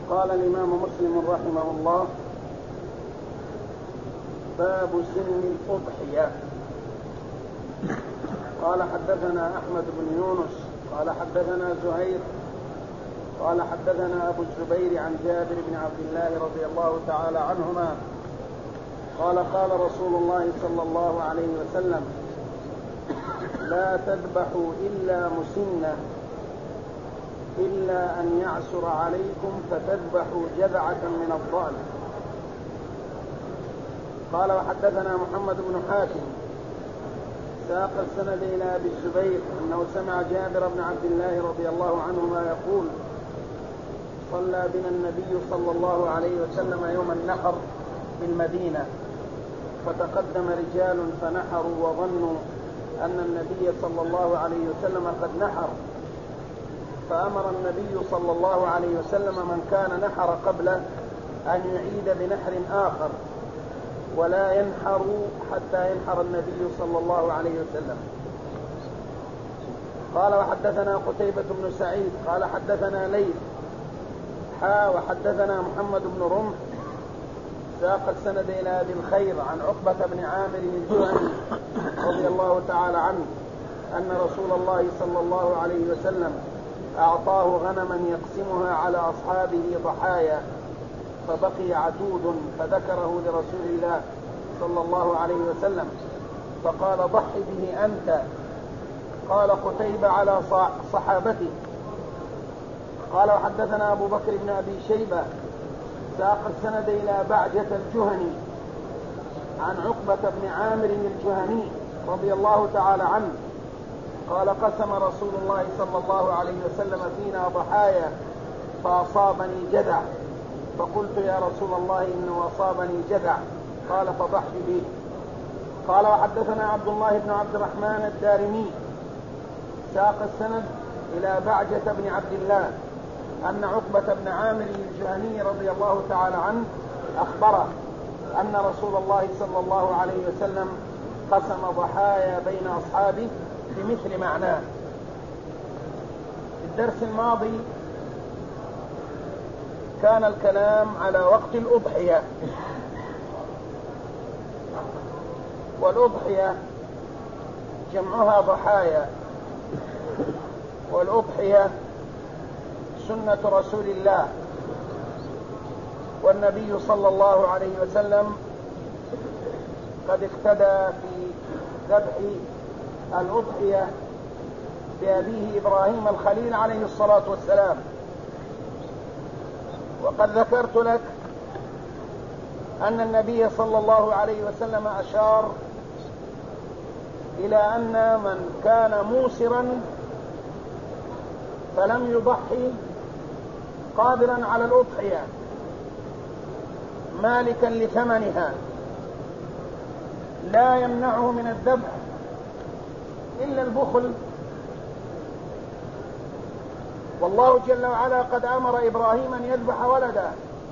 قال الإمام مسلم رحمه الله: باب سن الأضحية. قال حدثنا أحمد بن يونس قال حدثنا زهير قال حدثنا أبو الزبير عن جابر بن عبد الله رضي الله تعالى عنهما قال قال رسول الله صلى الله عليه وسلم: لا تذبحوا إلا مسنة إلا أن يعسر عليكم فتذبحوا جذعة من الضأن. قال وحدثنا محمد بن حاتم ساق السند إلى أبي الزبير أنه سمع جابر بن عبد الله رضي الله عنهما يقول: صلى بنا النبي صلى الله عليه وسلم يوم النحر بالمدينة، فتقدم رجال فنحروا وظنوا أن النبي صلى الله عليه وسلم قد نحر، فأمر النبي صلى الله عليه وسلم من كان نحر قبله أن يعيد بنحر آخر ولا ينحر حتى ينحر النبي صلى الله عليه وسلم. قال وحدثنا قتيبة بن سعيد قال حدثنا ليث وحدثنا محمد بن رمح ساق السند إلى أبي الخير عن عقبة بن عامر الجهني رضي الله تعالى عنه أن رسول الله صلى الله عليه وسلم أعطاه غنما يقسمها على أصحابه ضحايا، فبقي عتود فذكره لرسول الله صلى الله عليه وسلم فقال: ضح به أنت. قال قتيبة: على صحابته. قال وحدثنا أبو بكر بن أبي شيبة ساق السند إلى بعجة الجهني عن عقبة بن عامر الجهني رضي الله تعالى عنه قال: قسم رسول الله صلى الله عليه وسلم فينا ضحايا فأصابني جذع، فقلت: يا رسول الله إنه أصابني جذع. قال: فضح به. قال وحدثنا عبد الله بن عبد الرحمن الدارمي ساق السند إلى بعجة بن عبد الله أن عقبة بن عامر الجهني رضي الله تعالى عنه أخبره أن رسول الله صلى الله عليه وسلم قسم ضحايا بين أصحابه بمثل معناه. في الدرس الماضي كان الكلام على وقت الأضحية، والأضحية جمعها ضحايا، والأضحية سنة رسول الله، والنبي صلى الله عليه وسلم قد اقتدى في ذبح الأضحية بأبيه إبراهيم الخليل عليه الصلاة والسلام. وقد ذكرت لك أن النبي صلى الله عليه وسلم أشار إلى أن من كان موسرا فلم يضحي قادرا على الأضحية مالكا لثمنها لا يمنعه من الذبح إلا البخل، والله جل وعلا قد أمر إبراهيم أن يذبح ولده،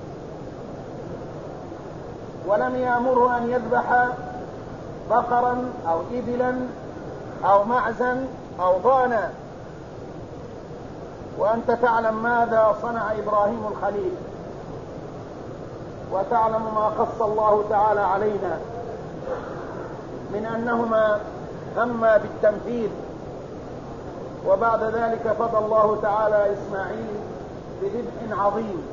ولم يأمره أن يذبح بقرا أو إبلا أو معزا أو ضانا. وأنت تعلم ماذا صنع إبراهيم الخليل، وتعلم ما قص الله تعالى علينا من أنهما هما بالتنفيذ، وبعد ذلك فضى الله تعالى إسماعيل بذبح عظيم.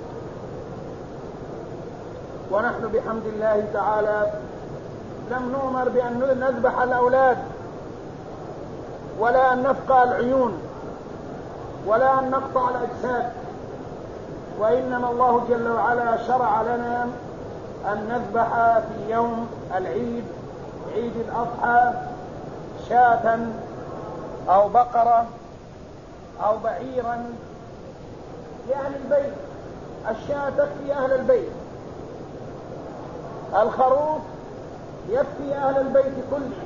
ونحن بحمد الله تعالى لم نؤمر بأن نذبح الأولاد ولا أن نفقع العيون ولا أن نقطع الأجساد، وإنما الله جل وعلا شرع لنا أن نذبح في يوم العيد، عيد الأضحى، شاة أو بقرة أو بعيرا لأهل البيت. الشاة تكفي أهل البيت، الخروف يكفي أهل البيت كله،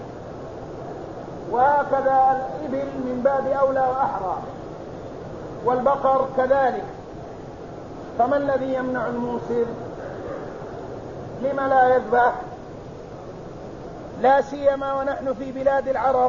وهكذا الإبل من باب أولى وأحرى، والبقر كذلك. فما الذي يمنع الموسر؟ لم لا يذبح؟ لا سيما ونحن في بلاد العرب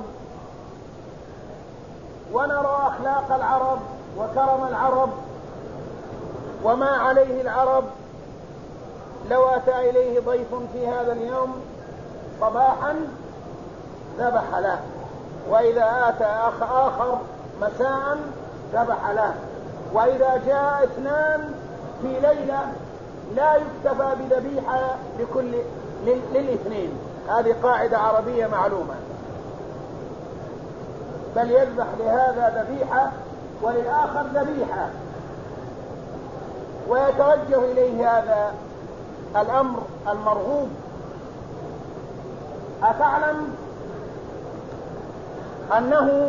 ونرى أخلاق العرب وكرم العرب، وما عليه العرب لو أتى إليه ضيف في هذا اليوم صباحا ذبح له، وإذا آتى آخر مساء ذبح له، وإذا جاء اثنان في ليلة لا يكتفى بذبيحة للاثنين. هذه قاعدة عربية معلومة، بل يذبح لهذا ذبيحة وللآخر ذبيحة، ويتوجه إليه هذا الأمر المرغوب. أتعلم أنه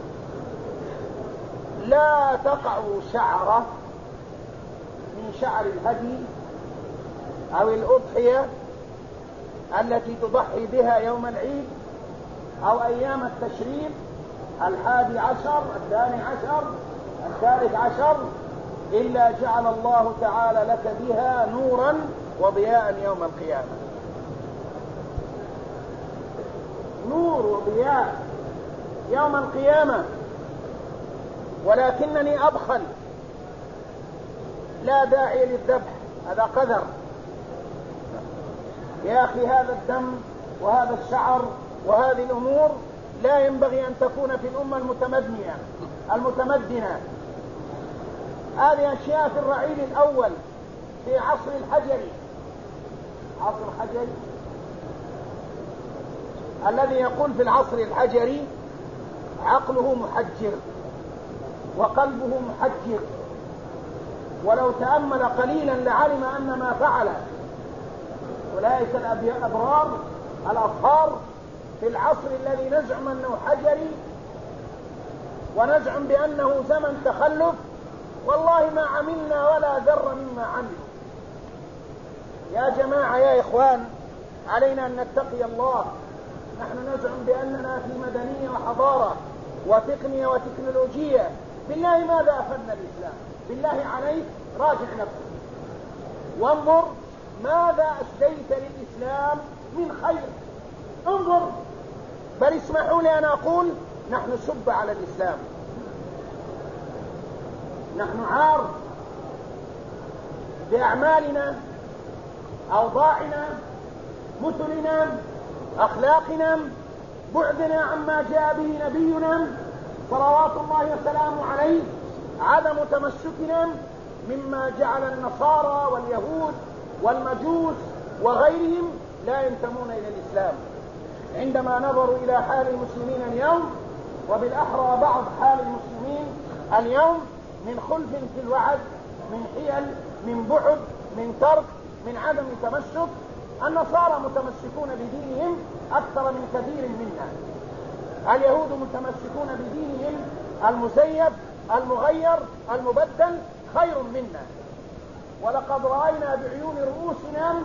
لا تقع شعرة من شعر الهدي أو الأضحية التي تضحي بها يوم العيد أو أيام التشريق 11 12 13 إلا جعل الله تعالى لك بها نورا وضياء يوم القيامة. نور وضياء يوم القيامة. ولكنني أبخل، لا داعي للذبح، هذا قدر. يا أخي هذا الدم وهذا الشعر وهذه الأمور لا ينبغي أن تكون في الأمة المتمدنة. هذه أشياء في الرعيل الأول في عصر الحجري، عصر الحجري الذي يقول في العصر الحجري عقله محجر وقلبه محجر، ولو تأمل قليلا لعلم أن ما فعل أولئك الأبرار الأطهار في العصر الذي نزعم أنه حجري ونزعم بأنه زمن تخلف، والله ما عملنا ولا ذر مما عملوا. يا جماعة يا إخوان، علينا أن نتقي الله. نحن نزعم بأننا في مدنية وحضارة وتقنية وتكنولوجية. بالله ماذا أفدنا الإسلام؟ بالله عليك راجع نفسك وانظر ماذا أسديت للإسلام من خير. انظر. بل اسمحوا لي أن أقول نحن سب على الإسلام، نحن عار بأعمالنا، أوضاعنا، مثلنا، أخلاقنا، بعدنا عما جاء به نبينا صلوات الله وسلامه عليه، عدم تمسكنا مما جعل النصارى واليهود والمجوس وغيرهم لا ينتمون إلى الإسلام. عندما نظروا إلى حال المسلمين اليوم، وبالأحرى بعض حال المسلمين اليوم، من خلف في الوعد، من حيل، من بعد، من ترك، من عدم تمسك. النصارى متمسكون بدينهم أكثر من كثير منا، اليهود متمسكون بدينهم المزيف المغير المبدل خير منا. ولقد رأينا بعيون رؤوسنا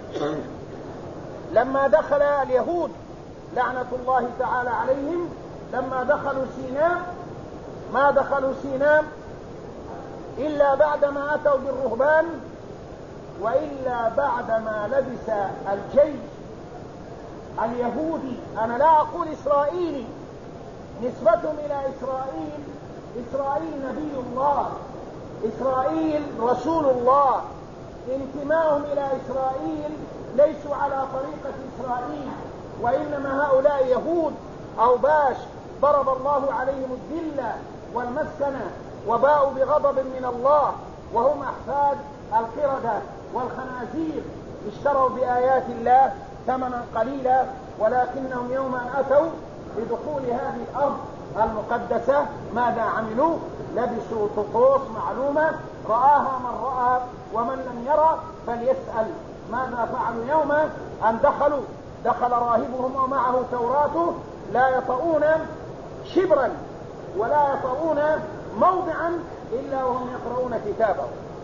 لما دخل اليهود لعنة الله تعالى عليهم، لما دخلوا سيناء، ما دخلوا سيناء إلا بعدما أتوا بالرهبان، وإلا بعدما لبس الجيش اليهودي، أنا لا أقول إسرائيلي، نسبتهم إلى إسرائيل، إسرائيل نبي الله، إسرائيل رسول الله، انتماؤهم إلى إسرائيل ليسوا على طريقة إسرائيل، وإنما هؤلاء يهود أوباش ضرب الله عليهم الذلة والمسكنة وباءوا بغضب من الله، وهم أحفاد القردة والخنازير، اشتروا بآيات الله ثمنا قليلا، ولكنهم يوم أن أتوا بدخول هذه الأرض المقدسة ماذا عملوا؟ لبسوا طقوس معلومة رآها من رأى، ومن لم يرى فليسأل ماذا فعلوا يوم أن دخل راهبهم ومعه توراته، لا يطؤون شبرا ولا يطؤون موضعا إلا وهم يقرؤون كتابه،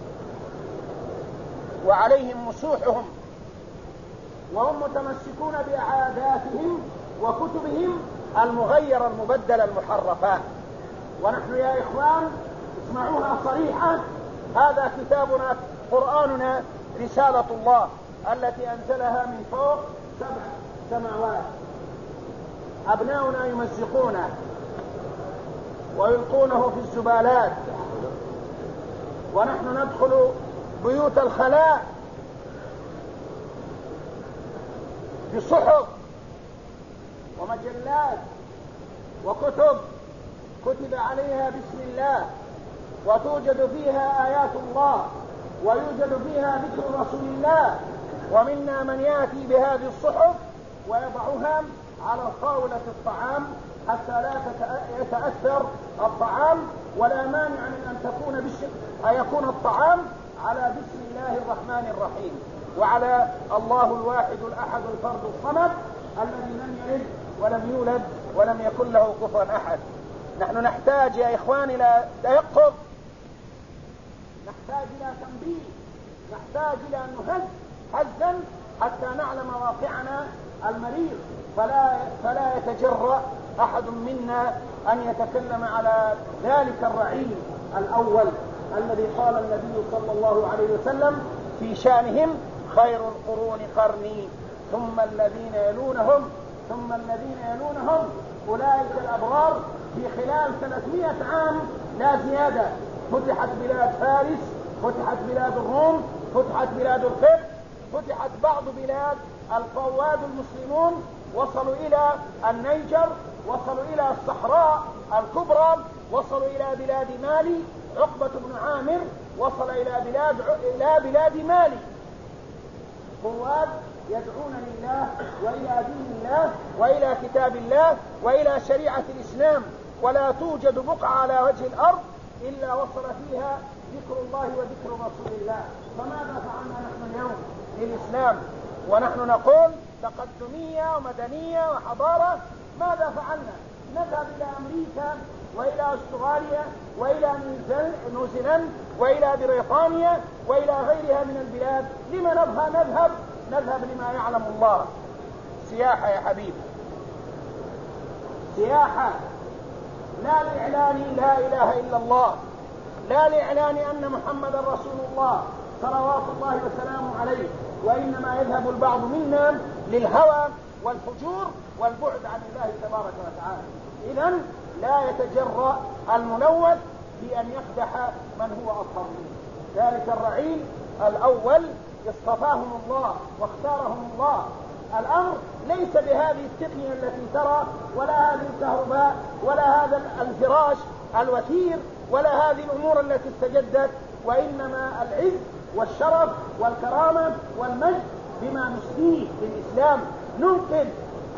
وعليهم مسوحهم، وهم متمسكون بعاداتهم وكتبهم المغيرة المبدلة المحرفة. ونحن يا إخوان اسمعوها صريحة، هذا كتابنا قرآننا رسالة الله التي أنزلها من فوق 7 سماوات. أبناؤنا يمزقونه ويلقونه في الزبالات ونحن ندخل بيوت الخلاء بصحف ومجلات وكتب كتب عليها بسم الله، وتوجد فيها آيات الله، ويوجد فيها ذكر رسول الله. ومنا من يأتي بهذه الصحف ويضعها على طاولة الطعام حتى لا يتأثر الطعام، ولا مانع من أن يكون الطعام على بسم الله الرحمن الرحيم، وعلى الله الواحد الأحد الفرد الصمد الذي لم يلد ولم يولد ولم يكن له كفوا أحد. نحن نحتاج يا إخوان إلى تيقظ، نحتاج إلى تنبيه، نحتاج إلى أن نهز هزا حتى نعلم واقعنا المريض، فلا يتجرأ أحد منا أن يتكلم على ذلك الرعيل الأول الذي قال النبي صلى الله عليه وسلم في شأنهم: خير القرون قرني ثم الذين يلونهم ثم الذين يلونهم. أولئك الأبرار في خلال 300 عام لا زيادة فتحت بلاد فارس، فتحت بلاد الروم، فتحت بلاد القبط، فتحت بعض بلاد القواد المسلمون، وصلوا إلى النيجر، وصلوا إلى الصحراء الكبرى، وصلوا إلى بلاد مالي. عقبة بن عامر وصل إلى بلاد مالي. قواد يدعون لله وإلى دين الله وإلى كتاب الله وإلى شريعة الإسلام، ولا توجد بقعة على وجه الأرض إلا وصل فيها ذكر الله وذكر رسول الله. فماذا فعلنا نحن اليوم للإسلام ونحن نقول تقدمية ومدنية وحضارة؟ ماذا فعلنا؟ نذهب إلى أمريكا وإلى أستراليا وإلى نيوزيلندا وإلى بريطانيا وإلى غيرها من البلاد. لما نذهب لما يعلم الله. سياحة يا حبيبي، سياحة، لا لإعلان لا إله إلا الله، لا لإعلان أن محمد رسول الله صلوات الله وسلامه عليه، وإنما يذهب البعض منا للهوى والفجور والبعد عن الله تبارك وتعالى. إذن لا يتجرأ الملوث بأن يقدح من هو أطهر منه. ذلك الرعيل الأول اصطفاهم الله واختارهم الله. الأمر ليس بهذه التقنية التي ترى، ولا هذه الكهرباء، ولا هذا الفراش الوثير، ولا هذه الأمور التي استجدت، وإنما العز والشرف والكرامة والمجد بما نسديه للإسلام. ننقذ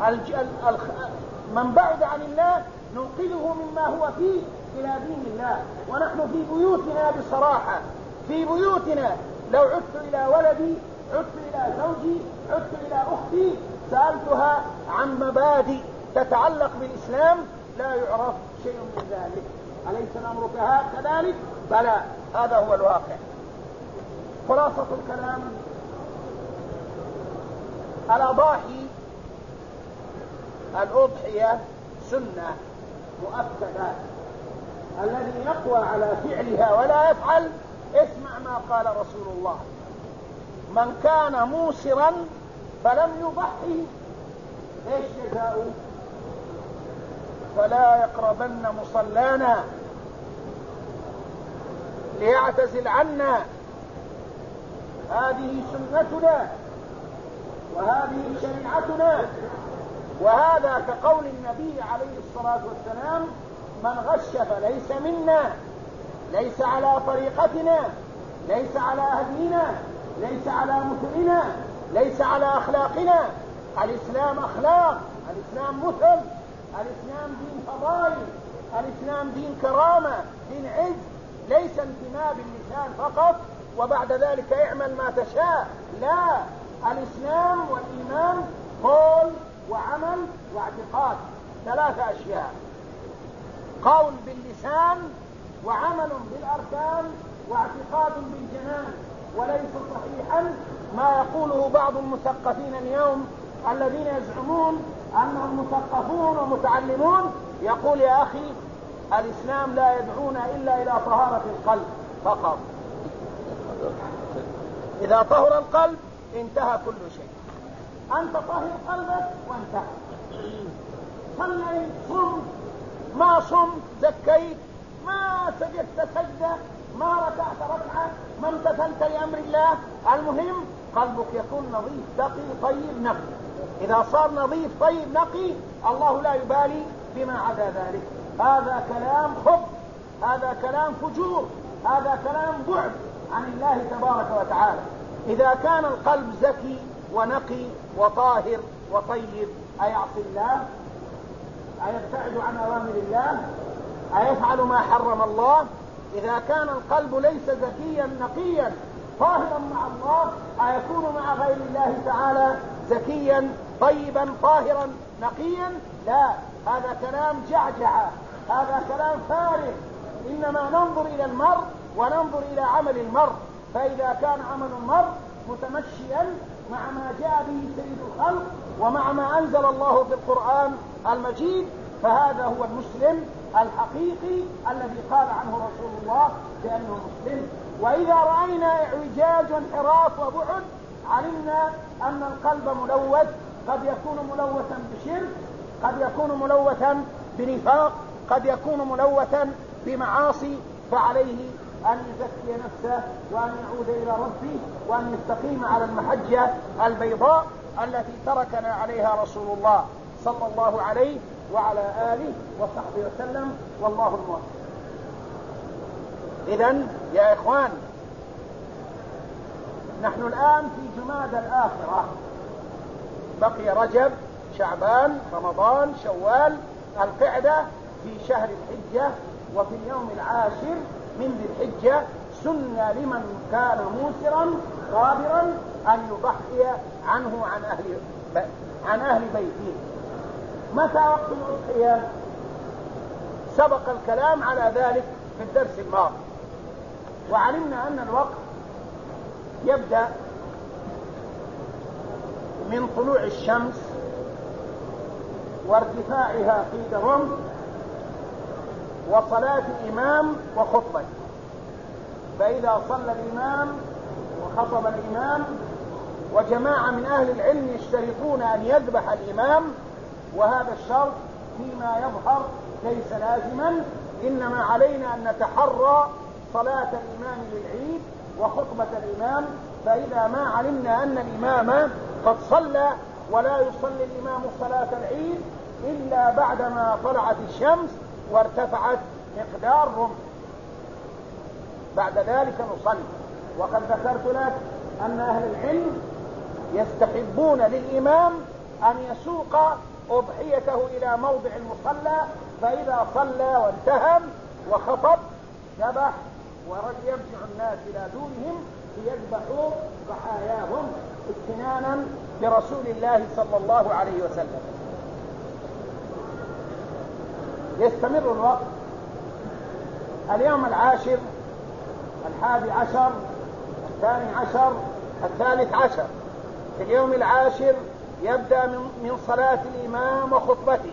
من بعد عن الله، ننقذه مما هو فيه إلى دين الله. ونحن في بيوتنا بصراحة، في بيوتنا لو عدت إلى ولدي، عدت إلى زوجي، عدت إلى أختي، سألتها عن مبادئ تتعلق بالإسلام، لا يعرف شيء من ذلك. أليس الأمر كذلك؟ بلى، هذا هو الواقع. خلاصة الكلام: الأضحية سنة مؤكدة. الذي يقوى على فعلها ولا يفعل، اسمع ما قال رسول الله: من كان موسرا فلم يضحي، ايش جزاؤه؟ فلا يقربن مصلانا، ليعتزل عنا. هذه سنتنا وهذه شريعتنا. وهذا كقول النبي عليه الصلاة والسلام: من غش فليس منا، ليس على طريقتنا، ليس على هدينا، ليس على مثلنا، ليس على أخلاقنا. الإسلام أخلاق، الإسلام مثل، الإسلام دين فضائل، الإسلام دين كرامة، دين عز، ليس انتماء باللسان فقط وبعد ذلك اعمل ما تشاء. لا، الإسلام والإيمان قول وعمل واعتقاد، 3 أشياء: قول باللسان، وعمل بالأركان، واعتقاد بالجنان. وليس صحيحا ما يقوله بعض المثقفين اليوم الذين يزعمون أنهم مثقفون ومتعلمون. يقول: يا أخي، الإسلام لا يدعونا إلا إلى طهارة القلب فقط. إذا طهر القلب انتهى كل شيء. أنت طهر قلبك وانتهى. صليت، صمت، ما صمت، زكيت، ما سجدت سجدة، ما ركعت ركعة، ما امتثلت لأمر الله. المهم قلبك يكون نظيف تقي طيب نقي. إذا صار نظيف طيب نقي الله لا يبالي بما عدا ذلك. هذا كلام خبث، هذا كلام فجور، هذا كلام بعد عن الله تبارك وتعالى. إذا كان القلب زكي ونقي وطاهر وطيب أيعصي الله؟ أيبتعد عن أوامر الله؟ أيفعل ما حرم الله؟ إذا كان القلب ليس زكيا نقيا طاهرا مع الله أيكون مع غير الله تعالى زكيا طيبا طاهرا نقيا؟ لا، هذا كلام جعجعة، هذا كلام فارغ. إنما ننظر إلى المرء وننظر إلى عمل المرء، فإذا كان عمل المرء متمشيا مع ما جاء به سيد الخلق ومع ما أنزل الله في القرآن المجيد فهذا هو المسلم الحقيقي الذي قال عنه رسول الله بأنه مسلم. وإذا رأينا اعوجاج وانحراف وبعد علمنا أن القلب ملوث، قد يكون ملوثا بشرك، قد يكون ملوثا بنفاق، قد يكون ملوثا بمعاصي، فعليه أن يزكي نفسه وأن يعود إلى ربه وأن يستقيم على المحجة البيضاء التي تركنا عليها رسول الله صلى الله عليه وعلى آله وصحبه وسلم، والله الموفق. إذن يا إخوان، نحن الآن في جمادى الآخرة، بقي رجب، شعبان، رمضان، شوال، القعدة في شهر الحجة، وفي اليوم العاشر من ذي الحجة سن لمن كان موسرا قادرا أن يضحي عنه عن أهل بيته. متى وقت الأضحية؟ سبق الكلام على ذلك في الدرس الماضي، وعلمنا أن الوقت يبدأ من طلوع الشمس وارتفاعها قيد الرمح وصلاة الإمام وخطبة. فإذا صلى الإمام وخطب الإمام، وجماعة من أهل العلم يشترطون أن يذبح الإمام، وهذا الشرط فيما يظهر ليس لازما، إنما علينا أن نتحرى صلاة الإمام للعيد وخطبة الإمام. فإذا ما علمنا أن الإمام قد صلى، ولا يصلي الإمام صلاة العيد إلا بعدما طلعت الشمس وارتفعت مقدار رمح، بعد ذلك نصلي. وقد ذكرت لك أن أهل العلم يستحبون للإمام أن يسوق أضحيته إلى موضع المصلى، فإذا صلى وانتهى وخطب ذبح، ويرجع الناس إلى دونهم ليذبحوا ضحاياهم استنانا برسول الله صلى الله عليه وسلم. يستمر الوقت. اليوم العاشر، 11، 12، 13. في اليوم العاشر يبدأ من صلاة الإمام وخطبته،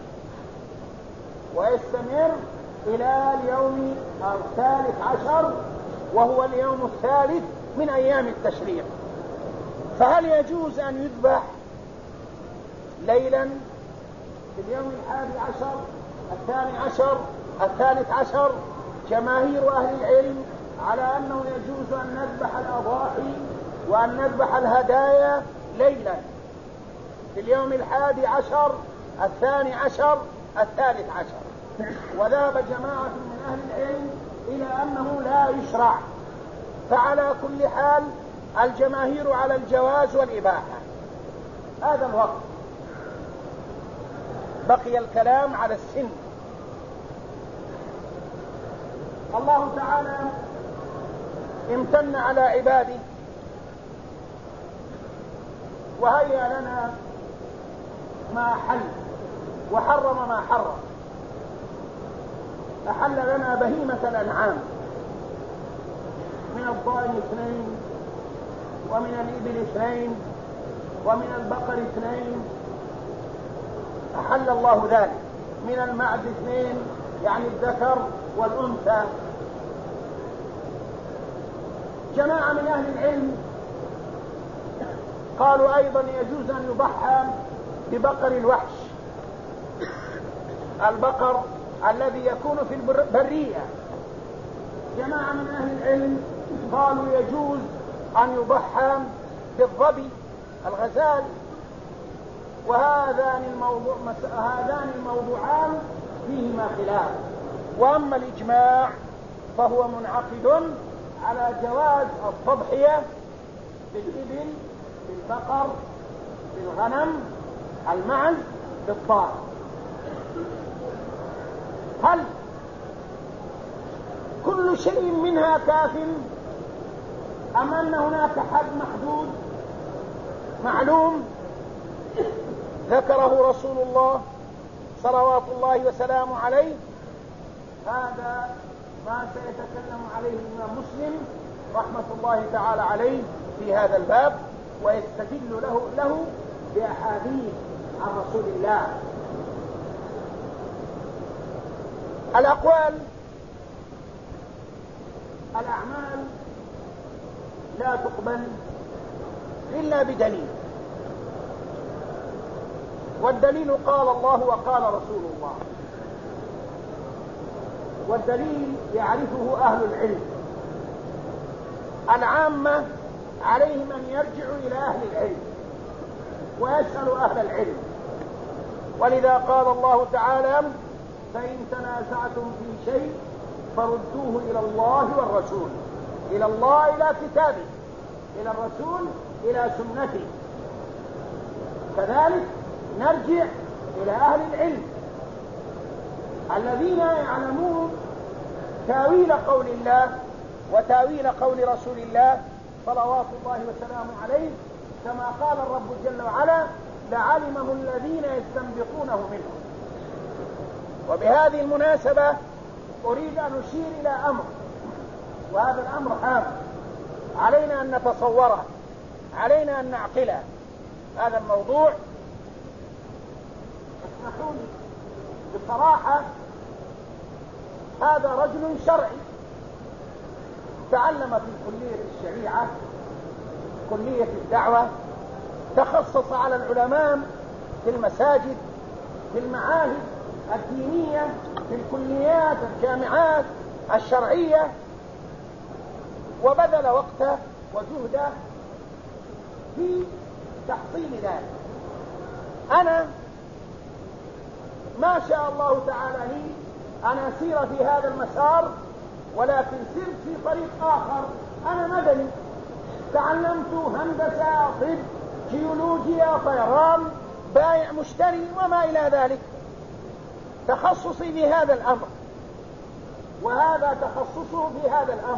ويستمر إلى اليوم 13 وهو اليوم الثالث من أيام التشريق. فهل يجوز أن يذبح ليلا في اليوم 11، 12، 13؟ جماهير أهل العلم على أنه يجوز أن نذبح الأضاحي وأن نذبح الهدايا ليلا في اليوم 11، 12، 13. وذهب جماعة من أهل العلم إلى أنه لا يشرع. فعلى كل حال الجماهير على الجواز والإباحة. هذا الوقت. بقي الكلام على السن. الله تعالى امتن على عباده وهيأ لنا ما حل وحرم ما حرم. أحل لنا بهيمة الأنعام من الضأن 2 ومن الإبل 2 ومن البقر 2، أحل الله ذلك. من المعز 2 يعني الذكر والأنثى. جماعة من أهل العلم قالوا أيضا يجوز أن يضحى ببقر الوحش، البقر الذي يكون في البرية جماعة من أهل العلم قالوا يجوز أن يضحى بالظبي الغزال، وهذان الموضوعان فيهما خلاف. وأما الإجماع فهو منعقد على جواز التضحية بالإبل، بالبقر، بالغنم، المعز، بالضأن. هل كل شيء منها كاف أم أن هناك حد محدود معلوم ذكره رسول الله صلوات الله وسلامه عليه؟ هذا ما سيتكلم عليه الإمام مسلم رحمة الله تعالى عليه في هذا الباب، ويستدل له بأحاديث عن رسول الله. الأقوال، الأعمال لا تقبل إلا بدليل، والدليل قال الله وقال رسول الله، والدليل يعرفه أهل العلم. العامة عليهم أن يرجعوا إلى أهل العلم ويسألوا أهل العلم، ولذا قال الله تعالى: فإن تنازعتم في شيء فردوه إلى الله والرسول. إلى الله إلى كتابه، إلى الرسول إلى سنته. كذلك نرجع إلى أهل العلم الذين يعلمون تاويل قول الله وتاويل قول رسول الله صلوات الله وسلامه عليه، كما قال الرب جل وعلا: لعلمه الذين يستنبطونه منهم. وبهذه المناسبة أريد أن أشير إلى أمر، وهذا الأمر هام علينا أن نتصوره، علينا أن نعقله. هذا الموضوع اسمحوا لي بصراحة، هذا رجل شرعي تعلم في كلية الشريعة، كلية الدعوة، تخصص على العلماء في المساجد، في المعاهد الدينية، في الكليات الجامعات الشرعية، وبذل وقته وجهده في تحصيل ذلك. أنا ما شاء الله تعالى لي أن أسير في هذا المسار، ولكن سرت في طريق آخر. أنا مدني، تعلمت هندسة، طب، جيولوجيا، طيران، بائع مشتري وما إلى ذلك. تخصصي في هذا الأمر، وهذا تخصصه في هذا الأمر.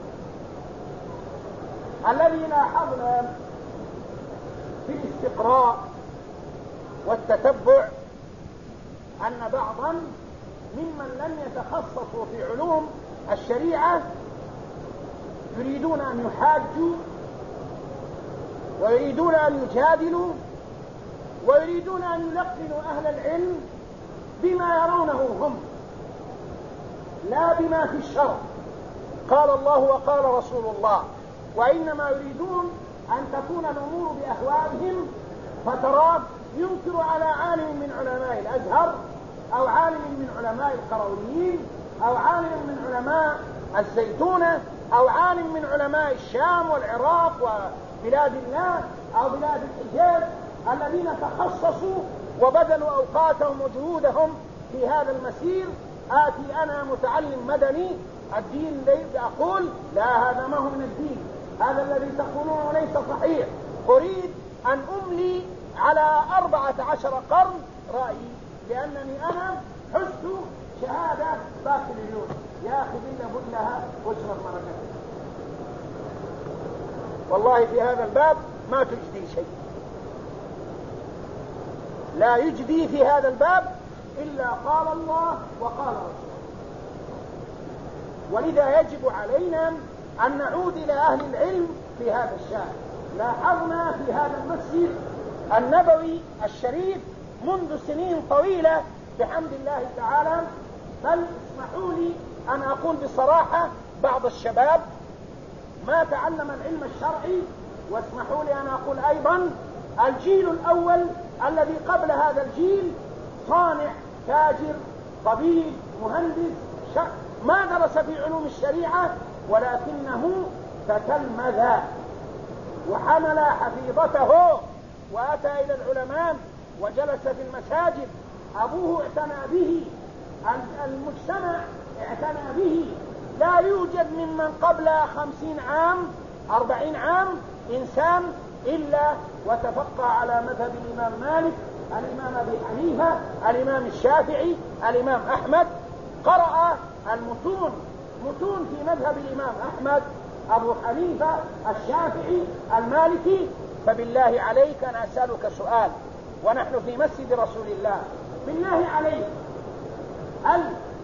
الذي لاحظنا في الاستقراء والتتبع أن بعضا ممن لم يتخصصوا في علوم الشريعة يريدون أن يحاجوا، ويريدون أن يجادلوا، ويريدون أن يلقنوا أهل العلم بما يرونه هم، لا بما في الشرع قال الله وقال رسول الله. وإنما يريدون أن تكون الأمور بأهوائهم، فتراه ينكر على عالم من علماء الأزهر، أو عالم من علماء القرويين، أو عالم من علماء الزيتونة، أو عالم من علماء الشام والعراق وبلاد الله أو بلاد الحجاز، الذين تخصصوا وبذلوا أوقاتهم وجهودهم في هذا المسير. آتي أنا متعلم مدني، الدين أقول لا، هذا ما هو من الدين، هذا الذي تقولونه ليس صحيح. أريد أن أملي على 14 قرن رأيي، لأنني أنا حزت شهادة بكالوريوس. يا أخي بل لها واشرب مرقتها. والله في هذا الباب ما تجدي شيء، لا يجدي في هذا الباب إلا قال الله وقال رسوله. ولذا يجب علينا أن نعود إلى أهل العلم في هذا الشأن. لاحظنا في هذا المسجد النبوي الشريف منذ سنين طويلة بحمد الله تعالى، بل اسمحوا لي أن أقول بصراحة بعض الشباب ما تعلم العلم الشرعي، واسمحوا لي أن أقول أيضا الجيل الأول الذي قبل هذا الجيل صانع، تاجر، طبيب، مهندس، ما درس في علوم الشريعة، ولكنه تتلمذ وحمل حفيظته وأتى إلى العلماء وجلس في المساجد. أبوه اعتنى به، المجتمع اعتنى به. لا يوجد ممن قبل 50 عام 40 عام إنسان إلا وتفقه على مذهب الإمام مالك، الإمام أبي حنيفة، الإمام الشافعي، الإمام أحمد. قرأ المتون في مذهب الإمام أحمد، أبو حنيفة، الشافعي، المالكي. فبالله عليك أنا أسألك سؤال ونحن في مسجد رسول الله، بالله عليك، هل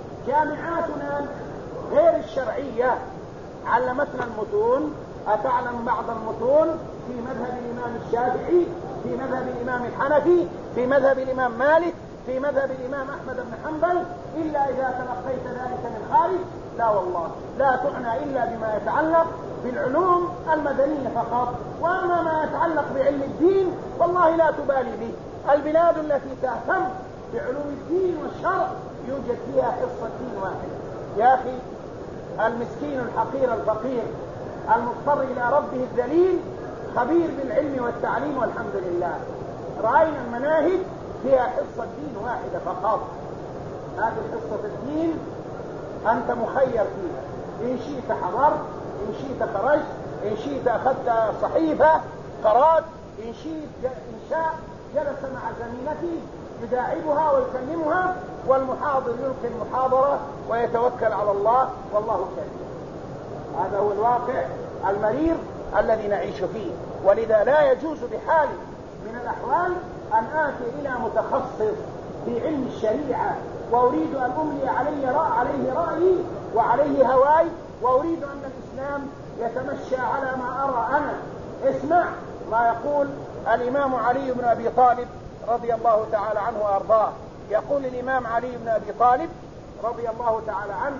جامعاتنا غير الشرعية علمتنا المتون؟ أتعلم بعض المتون في مذهب الإمام الشافعي، في مذهب الإمام الحنفي، في مذهب الإمام مالك، في مذهب الإمام أحمد بن حنبل، إلا إذا تلقيت ذلك من خارج؟ لا والله، لا تعنى إلا بما يتعلق بالعلوم المدنية فقط، وأما ما يتعلق بعلم الدين والله لا تبالي به. البلاد التي تهتم بعلوم الدين والشرع يوجد فيها حصة دين واحد. يا أخي، المسكين الحقير الفقير المضطر إلى ربه الذليل خبير بالعلم والتعليم والحمد لله. رأينا المناهج فيها حصة دين واحدة فقط. هذه حصة الدين أنت مخير فيها، إن شئت حضرت، إن شئت خرجت، إن شئت أخذت صحيفة قرأت، إن شاء جلس مع زميلته يداعبها ويكلمها، والمحاضر يلقي المحاضرة ويتوكل على الله والله كريم. هذا هو الواقع المرير الذي نعيش فيه. ولذا لا يجوز بحال من الأحوال أن آتي إلى متخصص في علم الشريعة وأريد أن أملي عليه رأيي وعليه هواي، وأريد أن الإسلام يتمشى على ما أرى أنا. اسمع ما يقول الإمام علي بن أبي طالب رضي الله تعالى عنه وأرضاه. يقول الإمام علي بن أبي طالب رضي الله تعالى عنه: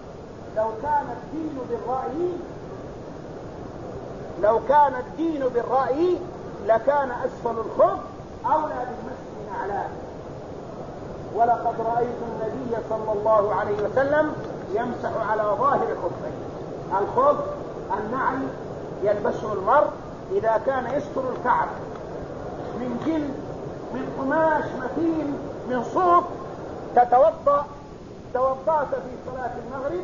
لو كان الدين بالرأي لكان أسفل الخف أولى بالمس من أعلاه. ولقد رأيت النبي صلى الله عليه وسلم يمسح على ظاهر خفيه. الخف النعل يلبسه المرء إذا كان يستر الكعب، من جلد، من قماش متين، من صوف. توضأت في صلاة المغرب،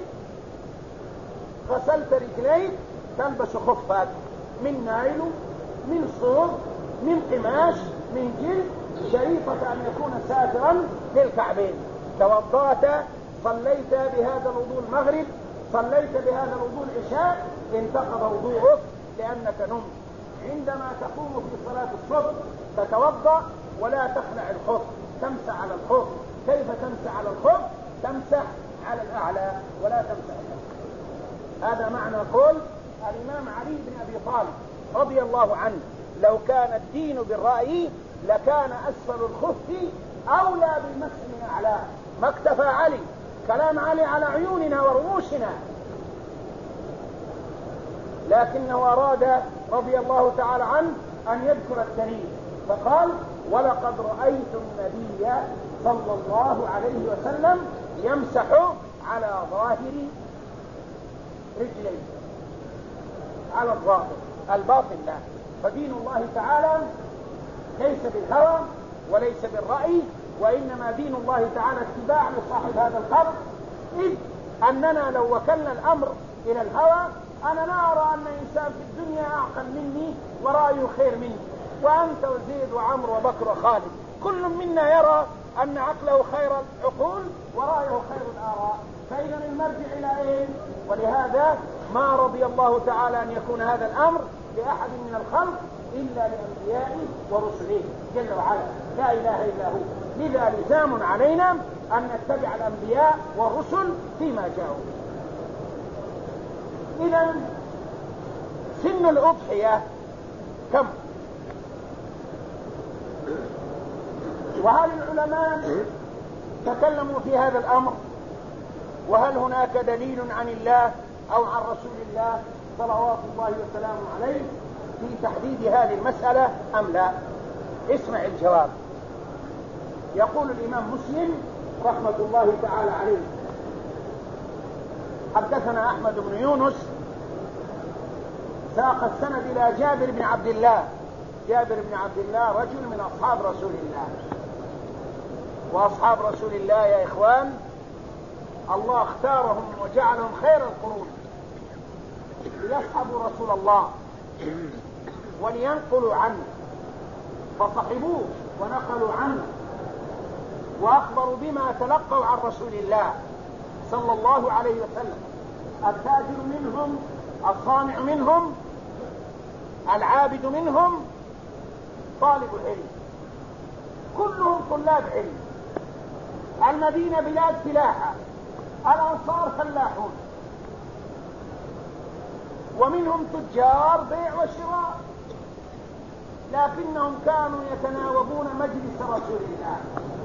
غسلت رجليك، تلبس خفك من نايل، من صوف، من قماش، من جلد، شريطة أن يكون ساترا للكعبين. توضأت، صليت بهذا الوضوء المغرب، صليت بهذا الوضوء العشاء، انتقض وضوءك لأنك نمت. عندما تقوم في صلاة الصبح تتوضأ ولا تخلع الخف، تمسح على الخف. كيف تمسح على الخف؟ تمسح على الأعلى ولا تمسح الأسفل. هذا معنى قول الإمام علي بن أبي طالب رضي الله عنه: لو كان الدين بالرأي لكان أسفل الخف أولى بالمس من أعلاه. ما اكتفى علي، كلام علي على عيوننا ورؤوسنا، لكنه أراد رضي الله تعالى عنه أن يذكر الدليل فقال: ولقد رأيت النبي صلى الله عليه وسلم يمسح على ظاهر رجليه، على الظاهر، الباطن لا. فدين الله تعالى ليس بالهوى وليس بالرأي، وإنما دين الله تعالى اتباع لصاحب هذا القبر. إذ أننا لو وكلنا الأمر إلى الهوى، أنا لا أرى أن إنسان في الدنيا أعقل مني ورأيه خير مني، وأنت وزيد وعمر وبكر وخالد كل منا يرى أن عقله خير العقول ورأيه خير الآراء. فإذا المرجع إلى إيه؟ ولهذا ما رضي الله تعالى أن يكون هذا الأمر لأحد من الخلق إلا لأنبيائه ورسله جل وعلا، لا إله إلا هو. لذا لزام علينا أن نتبع الأنبياء والرسل فيما جاءوا. إذا سن الأضحية كم؟ وهل العلماء تكلموا في هذا الأمر؟ وهل هناك دليل عن الله أو عن رسول الله صلوات الله وسلامه عليه في تحديد هذه المسألة أم لا؟ اسمع الجواب. يقول الإمام مسلم رحمة الله تعالى عليه: حدثنا أحمد بن يونس ساق السند إلى جابر بن عبد الله. جابر بن عبد الله رجل من أصحاب رسول الله، وأصحاب رسول الله يا إخوان الله اختارهم وجعلهم خير القرون ليصحبوا رسول الله ولينقلوا عنه، فصحبوه ونقلوا عنه وأخبروا بما تلقوا عن رسول الله صلى الله عليه وسلم. التاجر منهم، الصانع منهم، العابد منهم، طالب العلم، كلهم طلاب علم. المدينة بلاد فلاحة، الأنصار فلاحون، ومنهم تجار بيع وشراء، لكنهم كانوا يتناوبون مجلس رسول الله،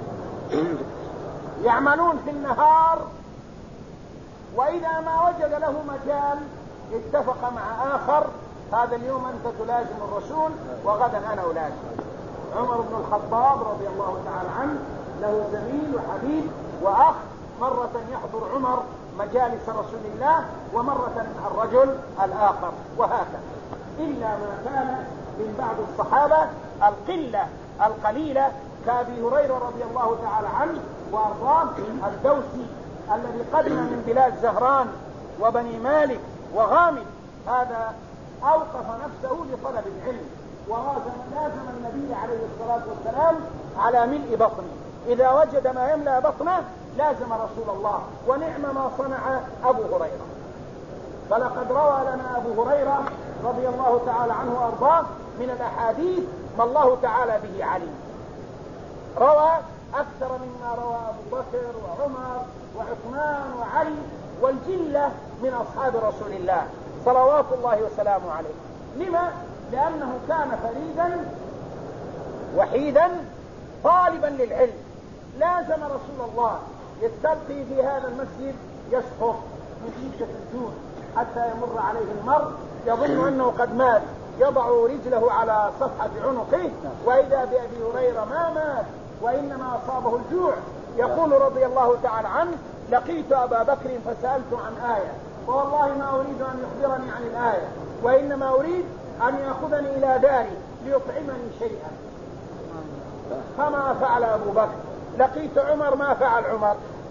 يعملون في النهار، وإذا ما وجد له مجال اتفق مع آخر هذا اليوم أنت تلازم الرسول وغدا أنا ألازم. عمر بن الخطاب رضي الله تعالى عنه له زميل وحبيب وأخ، مرة يحضر عمر مجالس رسول الله ومرة الرجل الآخر، وهكذا، إلا ما كان من بعض الصحابة القلة القليلة كأبي هريرة رضي الله تعالى عنه وأرضاه الدوسي الذي قدم من بلاد زهران وبني مالك وغامد، هذا أوقف نفسه لطلب العلم ولازم النبي عليه الصلاة والسلام على ملء بطنه، إذا وجد ما يملأ بطنه لازم رسول الله، ونعم ما صنع أبو هريرة. فلقد روى لنا أبو هريرة رضي الله تعالى عنه وأرضاه من الأحاديث ما الله تعالى به عليم، روى أكثر مما روى أبو بكر وعمر وعثمان وعلي والجلة من أصحاب رسول الله صلوات الله وسلامه عليه. لما؟ لأنه كان فريدا وحيدا طالبا للعلم، لازم رسول الله يستلقي في هذا المسجد يسقط من شدة الجوع حتى يمر عليه المرء يظن أنه قد مات، يضع رجله على صفحة عنقه وإذا بأبي هريرة ما مات وإنما أصابه الجوع، يقول رضي الله تعالى عنه: لقيت أبا بكر فسألت عن آية فوالله ما أريد أن يخبرني عن الآية، وإنما أريد أن يأخذني إلى داري ليطعمني شيئا، فما فعل أبو بكر. لقيت عمر ما فعل عمر،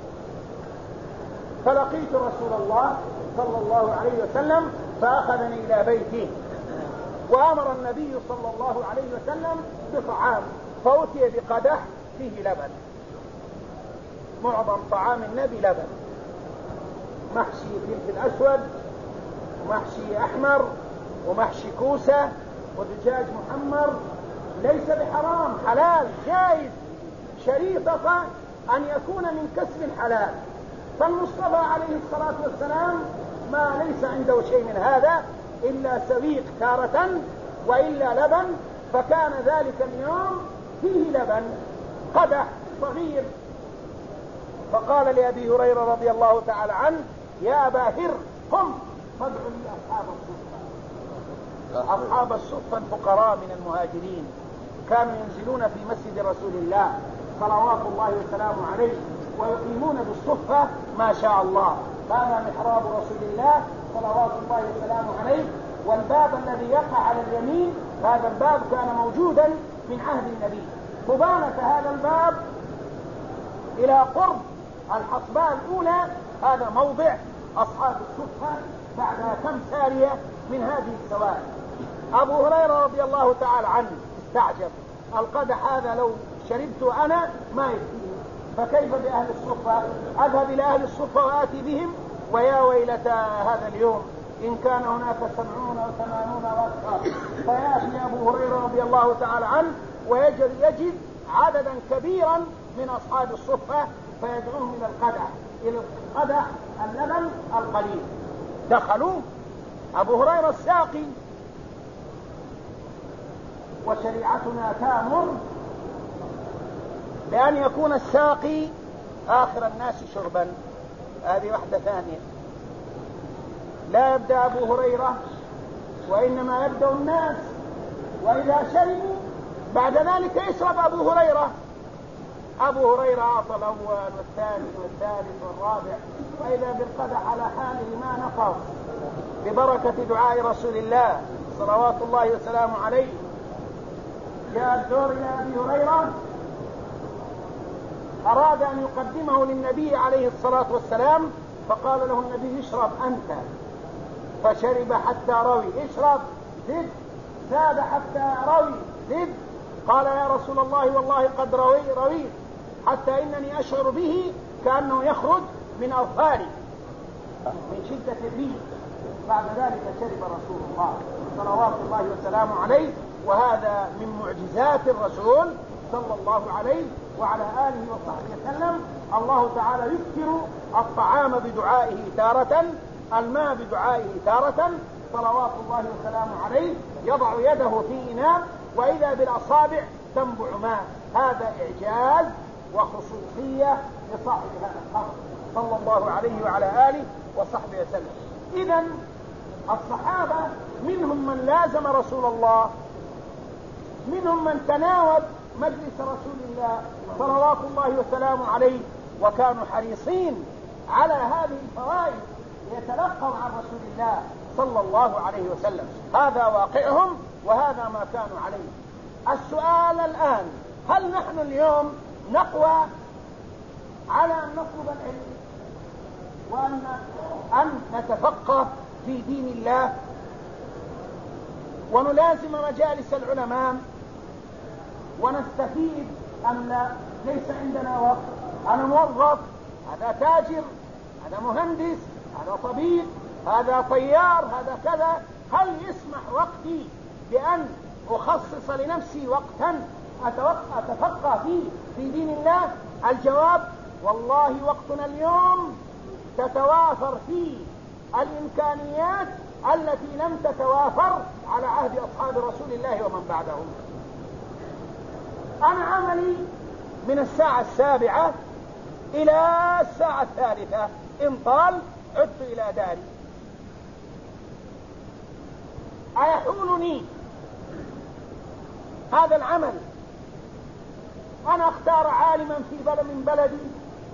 فلقيت رسول الله صلى الله عليه وسلم فأخذني إلى بيته، وأمر النبي صلى الله عليه وسلم بطعام، فأتي بقدح فيه لبن، معظم طعام النبي لبن، محشي فلفل أسود ومحشي أحمر ومحشي كوسة ودجاج محمر، ليس بحرام، حلال جائز، شريطة أن يكون من كسب حلال. فالمصطفى عليه الصلاة والسلام ما ليس عنده شيء من هذا إلا سويق تارة وإلا لبن، فكان ذلك اليوم فيه لبن قدح صغير، فقال لأبي هريرة رضي الله تعالى عنه: يا أبا هر قم فادع لي أصحاب الصفة. أصحاب الصفة الفقراء من المهاجرين كانوا ينزلون في مسجد رسول الله صلوات الله وسلامه عليه ويقيمون بالصفة ما شاء الله. هذا محراب رسول الله صلوات الله وسلامه عليه، والباب الذي يقع على اليمين هذا الباب كان موجودا من عهد النبي، مبانة هذا الباب إلى قرب الحصباء الأولى هذا موضع أصحاب الصفة بعد كم سارية من هذه السواري. أبو هريرة رضي الله تعالى عنه استعجب، القدح هذا لو شربت أنا ما يكفيني، فكيف بأهل الصفة؟ أذهب إلى أهل الصفة وآتي بهم، ويا ويلتى هذا اليوم إن كان هناك 70 أو 80 وأكثر، فيأتي أبو هريرة رضي الله تعالى عنه ويجد عددا كبيرا من أصحاب الصفة فيدعوهم إلى القدح اللبن القليل. دخلوا، أبو هريرة الساقي، وشريعتنا تأمر بأن يكون الساقي آخر الناس شربا، هذه واحدة ثانية، لا يبدأ أبو هريرة وإنما يبدأ الناس، وإذا شربوا بعد ذلك يشرب أبو هريرة، أبو هريرة أعطى الأول والثاني والثالث والرابع، فإذا بالقدح على حاله ما نقص ببركة دعاء رسول الله صلوات الله وسلامه عليه. جاء الدور إلى أبي هريرة، أراد أن يقدمه للنبي عليه الصلاة والسلام، فقال له النبي اشرب أنت، فشرب حتى روي. اشرب، زد، زاد حتى روي، زد. قال يا رسول الله والله قد رويت حتى إنني أشعر به كأنه يخرج من أظفاري من شدة الريح. بعد ذلك شرب رسول الله صلوات الله وسلامه عليه. وهذا من معجزات الرسول صلى الله عليه وعلى آله وصحبه وسلم. الله تعالى يكثر الطعام بدعائه تارة، الماء بدعائه تارة، صلوات الله وسلامه عليه يضع يده في إناء وإذا بالأصابع تنبع ماء. هذا إعجاز وخصوصية لصاحب هذا الأمر صلى الله عليه وعلى آله وصحبه وسلم. إذن الصحابة منهم من لازم رسول الله، منهم من تناوب مجلس رسول الله صلوات الله وسلامه عليه، وكانوا حريصين على هذه الفوائد يتلقوا عن رسول الله صلى الله عليه وسلم. هذا واقعهم وهذا ما كانوا عليه. السؤال الآن، هل نحن اليوم نقوى على أن نطلب العلم وأن نتفقه في دين الله ونلازم مجالس العلماء ونستفيد أم لا؟ ليس عندنا وقت، أنا موظف، هذا تاجر، هذا مهندس، هذا طبيب، هذا طيار، هذا كذا. هل يسمح وقتي بأن أخصص لنفسي وقتا أتفقه فيه في دين الله؟ الجواب والله وقتنا اليوم تتوافر فيه الإمكانيات التي لم تتوافر على عهد أصحاب رسول الله ومن بعدهم. أنا عملي من الساعة 7 إلى الساعة 3، إن طال عدت إلى داري. أيحولني هذا العمل أن أختار عالما في من بلدي،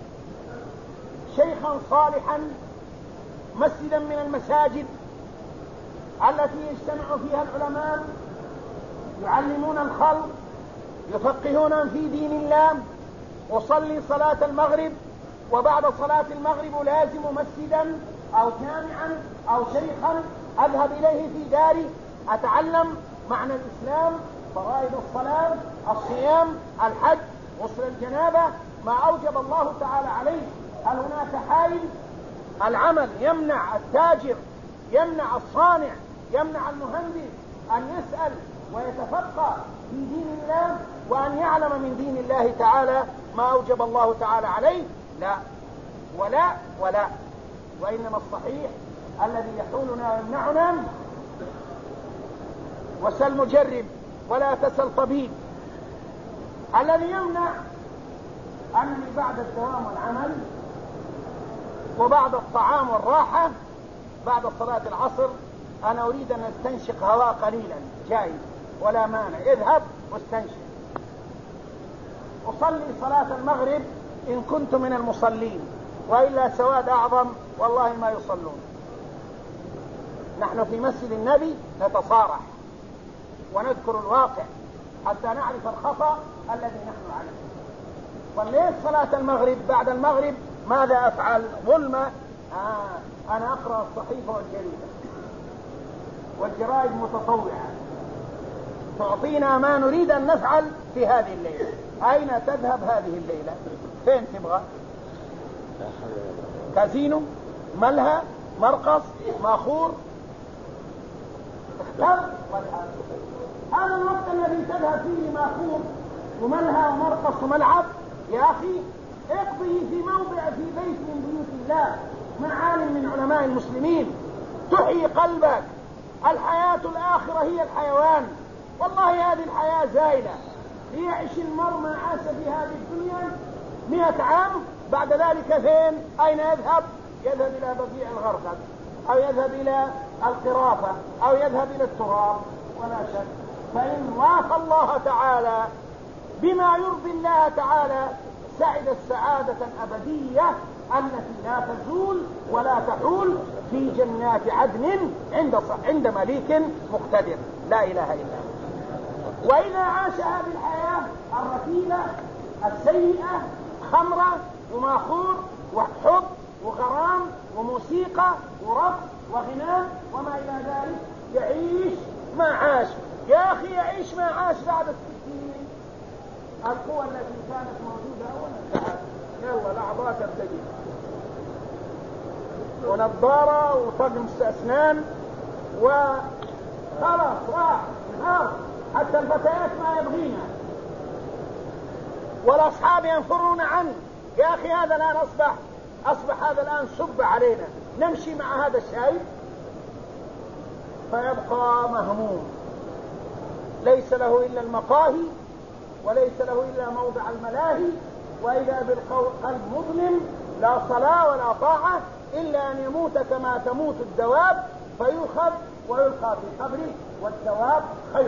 شيخا صالحا، مسجدا من المساجد التي يجتمع فيها العلماء يعلمون الخلق يفقهون في دين الله، أصلي صلاة المغرب وبعد صلاة المغرب لازم مسجدا أو جامعا أو شيخا أذهب إليه في داري أتعلم معنى الإسلام، فرائض الصلاة، الصيام، الحج، غسل الجنابة، ما أوجب الله تعالى عليه. هل هناك حائل؟ العمل يمنع التاجر، يمنع الصانع، يمنع المهندس أن يسأل ويتفقه في دين الله وأن يعلم من دين الله تعالى ما أوجب الله تعالى عليه؟ لا ولا ولا. وإنما الصحيح الذي يحولنا ويمنعنا، وسل مجرب ولا تسل طبيب، الذي يمنع أنني بعد الدوام والعمل وبعد الطعام والراحة بعد صلاة العصر أنا أريد أن أستنشق هواء قليلا، جائز ولا مانع، اذهب واستنشق. أصلي صلاة المغرب إن كنت من المصلين، وإلا سواد أعظم والله ما يصلون. نحن في مسجد النبي نتصارح ونذكر الواقع حتى نعرف الخطأ الذي نحن عليه. صليت صلاة المغرب، بعد المغرب ماذا أفعل؟ ظلمة، أنا أقرأ الصحيفة والجريدة والجرائد متطوعة تعطينا ما نريد أن نفعل في هذه الليلة. أين تذهب هذه الليلة؟ فين تبغى؟ كازينو، ملهى، مرقص، ماخور، اختر. هذا الوقت الذي تذهب فيه ماخور وملهى ومرقص وملعب، يا أخي اقضي في موضع في بيت من بيوت الله مع عالم من علماء المسلمين تحيي قلبك. الحياة الآخرة هي الحيوان، والله هذه الحياة زائلة. ليعيش المرء ما عاش في هذه الدنيا 100 عام، بعد ذلك فين؟ أين يذهب؟ يذهب إلى بقيع الغرقد، أو يذهب إلى القرافة، أو يذهب إلى التراب. ولا شك فإن وافى الله تعالى بما يرضي الله تعالى سعد السعادة الأبدية التي لا تزول ولا تحول في جنات عدن عند مليك مقتدر لا إله إلا هو. وإذا عاش هذه الحياة الرتيبة السيئة، خمرة وماخور وحب وغرام وموسيقى ورقص وغناء وما إلى ذلك، يعيش ما عاش. يا أخي يعيش ما عاش بعد 60. القوى التي كانت موجودة أولا انتهت، يلا الأعضاء ترتجي ونظارة وطقم أسنان وخلاص راح نهار، حتى الفتيات ما يبغينا والأصحاب ينفرون عنه. يا أخي هذا الآن أصبح هذا الآن سب علينا، نمشي مع هذا الشايب فيبقى مهموم، ليس له إلا المقاهي وليس له إلا موضع الملاهي، وإذا بالقلب مظلم لا صلاة ولا طاعة إلا أن يموت كما تموت الدواب، فيؤخذ ويلقى في قبره والدواب خير،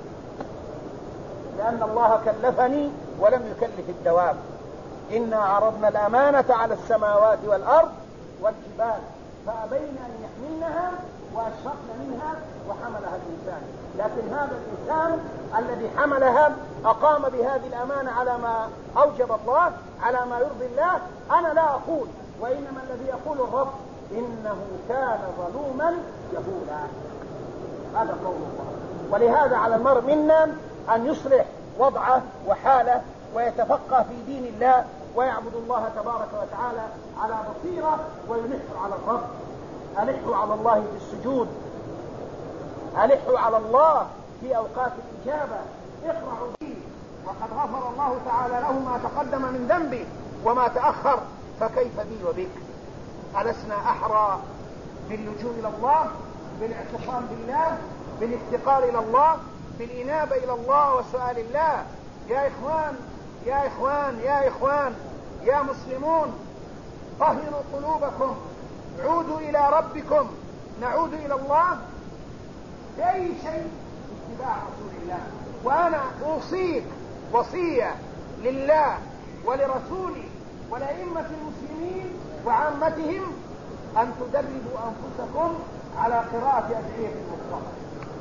لأن الله كلفني ولم يكلف الدواب. إنا عرضنا الأمانة على السماوات والأرض والجبال فأبين أن يحملنها وأشفقن منها وحملها الإنسان، لكن هذا الإنسان الذي حملها أقام بهذه الأمانة على ما أوجب الله، على ما يرضي الله. أنا لا أقول، وإنما الذي يقول الرب إنه كان ظلوما جهولا، هذا قول الله. ولهذا على المرء منا أن يصلح وضعه وحاله ويتفقه في دين الله ويعبد الله تبارك وتعالى على بصيرة ويلح على الرب. ألحوا على الله بالسجود، ألحوا على الله في أوقات الإجابة، اقرعوا به، وقد غفر الله تعالى له ما تقدم من ذنبه وما تأخر، فكيف بي وبك؟ ألسنا أحرى باللجوء إلى الله، بالاعتصام بالله، بالافتقار إلى الله، بالإنابة إلى الله وسؤال الله؟ يا إخوان يا إخوان يا إخوان يا مسلمون، طهروا قلوبكم، عودوا إلى ربكم، نعود إلى الله بأي شيء؟ اتباع رسول الله. وأنا أوصيك وصية لله ولرسوله ولأئمة المسلمين وعامتهم أن تدربوا أنفسكم على قراءة أدعية المصطفى.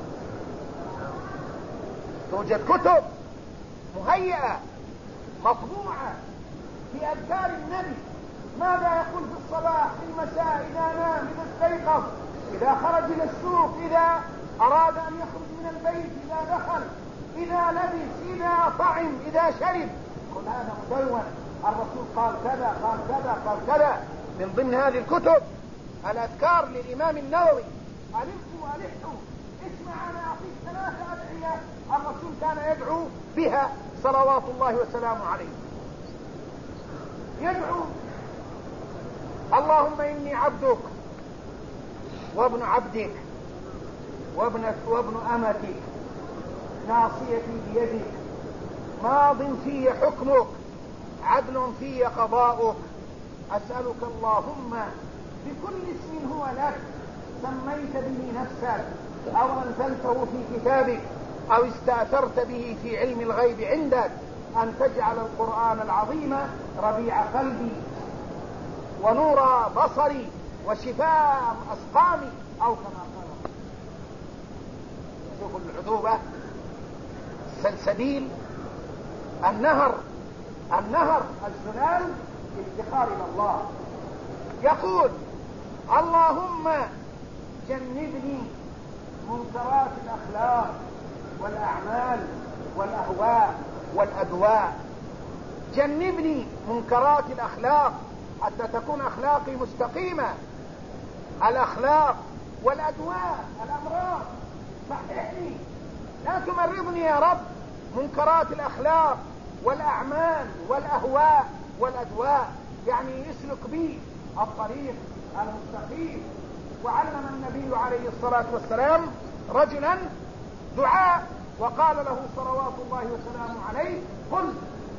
توجد كتب مهيئة مطبوعة في أذكار النبي، ماذا يقول في الصباح، في المساء، إذا نام، إذا استيقظ، إذا خرج إلى السوق، إذا أراد أن يخرج من البيت، إذا دخل، إذا لبس، إذا طعم، إذا شرب، كل هذا مدون. الرسول قال كذا قال كذا قال كذا. من ضمن هذه الكتب الأذكار للإمام النووي، ألحوا اسمع أنا أعطيك 3 أدعية الرسول كان يدعو بها صلوات الله وسلامه عليه. يدعو: اللهم إني عبدك وابن عبدك وابن أمتك، ناصيتي بيدك، ماض في حكمك، عدل في قضاؤك، أسألك اللهم بكل اسم هو لك سميت به نفسك أو أنزلته في كتابك أو استأثرت به في علم الغيب عندك أن تجعل القرآن العظيم ربيع قلبي ونور بصري وشفاء أسقامي، أو كما قال. شوفوا العذوبة، السلسبيل، النهر الزلال، افتقار إلى الله. يقول: اللهم جنبني منكرات الأخلاق والأعمال والأهواء والأدواء. جنبني منكرات الأخلاق حتى تكون أخلاقي مستقيمة، الأخلاق والأدواء الأمراض، صححني لا تمرضني يا رب. منكرات الأخلاق والأعمال والأهواء والأدواء، يعني يسلك بي الطريق المستقيم. وعلم النبي عليه الصلاة والسلام رجلا دعاء وقال له صلوات الله وسلامه عليه: قل